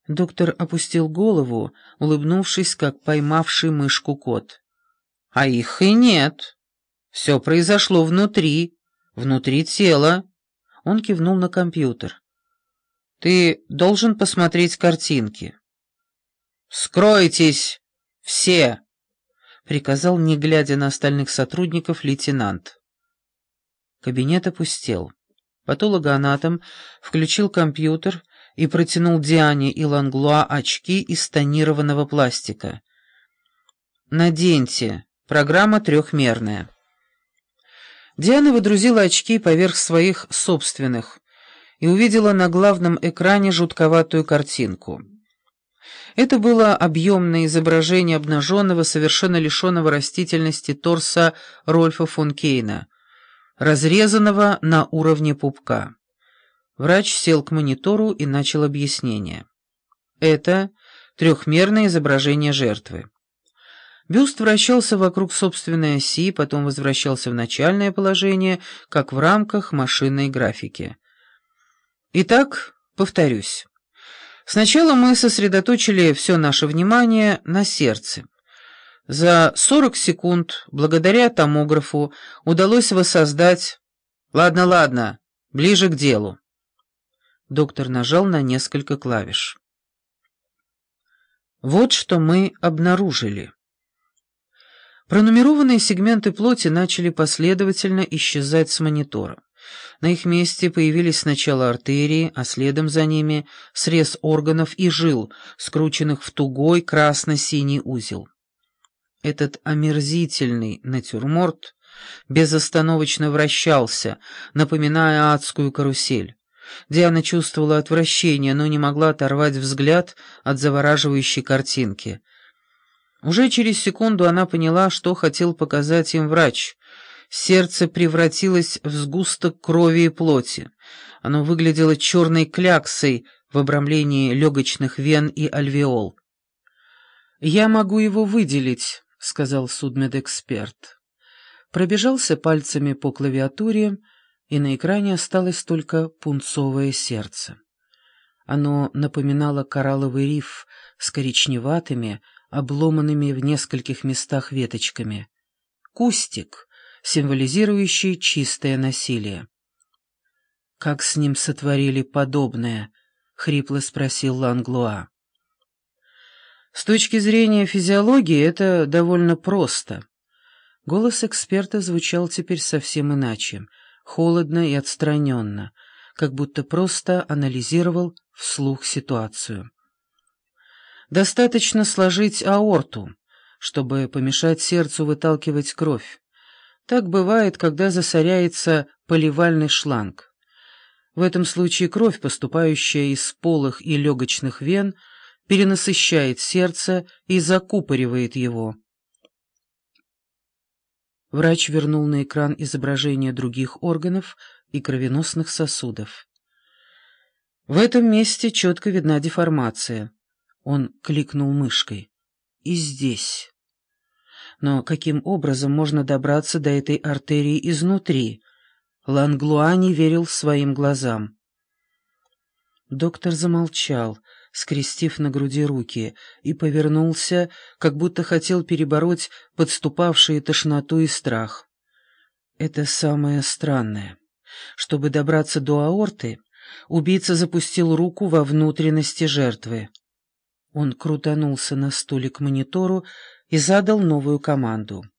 Доктор опустил голову, улыбнувшись, как поймавший мышку кот. «А их и нет. Все произошло внутри тела». Он кивнул на компьютер. «Ты должен посмотреть картинки». «Скройтесь! Все!» — приказал, не глядя на остальных сотрудников, лейтенант. Кабинет опустел. Патологоанатом включил компьютер и протянул Диане и Ланглуа очки из тонированного пластика. «Наденьте. Программа трехмерная». Диана выдрузила очки поверх своих собственных и увидела на главном экране жутковатую картинку. Это было объемное изображение обнаженного, совершенно лишенного растительности торса Рольфа фон Кейна, разрезанного на уровне пупка. Врач сел к монитору и начал объяснение. Это трехмерное изображение жертвы. Бюст вращался вокруг собственной оси, потом возвращался в начальное положение, как в рамках машинной графики. Итак, повторюсь. Сначала мы сосредоточили все наше внимание на сердце. За 40 секунд, благодаря томографу, удалось воссоздать... Ладно, ближе к делу. Доктор нажал на несколько клавиш. Вот что мы обнаружили. Пронумерованные сегменты плоти начали последовательно исчезать с монитора. На их месте появились сначала артерии, а следом за ними срез органов и жил, скрученных в тугой красно-синий узел. Этот омерзительный натюрморт безостановочно вращался, напоминая адскую карусель. Диана чувствовала отвращение, но не могла оторвать взгляд от завораживающей картинки. Уже через секунду она поняла, что хотел показать им врач. Сердце превратилось в сгусток крови и плоти. Оно выглядело черной кляксой в обрамлении легочных вен и альвеол. «Я могу его выделить», — сказал судмедэксперт. Пробежался пальцами по клавиатуре, и на экране осталось только пунцовое сердце. Оно напоминало коралловый риф с коричневатыми, обломанными в нескольких местах веточками. Кустик, символизирующий чистое насилие. «Как с ним сотворили подобное?» — хрипло спросил Ланглуа. «С точки зрения физиологии это довольно просто». Голос эксперта звучал теперь совсем иначе, холодно и отстраненно, как будто просто анализировал вслух ситуацию. Достаточно сложить аорту, чтобы помешать сердцу выталкивать кровь. Так бывает, когда засоряется поливальный шланг. В этом случае кровь, поступающая из полых и легочных вен, перенасыщает сердце и закупоривает его. Врач вернул на экран изображение других органов и кровеносных сосудов. В этом месте четко видна деформация. Он кликнул мышкой. И здесь. Но каким образом можно добраться до этой артерии изнутри? Ланглуа не верил своим глазам. Доктор замолчал, скрестив на груди руки, и повернулся, как будто хотел перебороть подступавшие тошноту и страх. Это самое странное. Чтобы добраться до аорты, убийца запустил руку во внутренности жертвы. Он крутанулся на стуле к монитору и задал новую команду.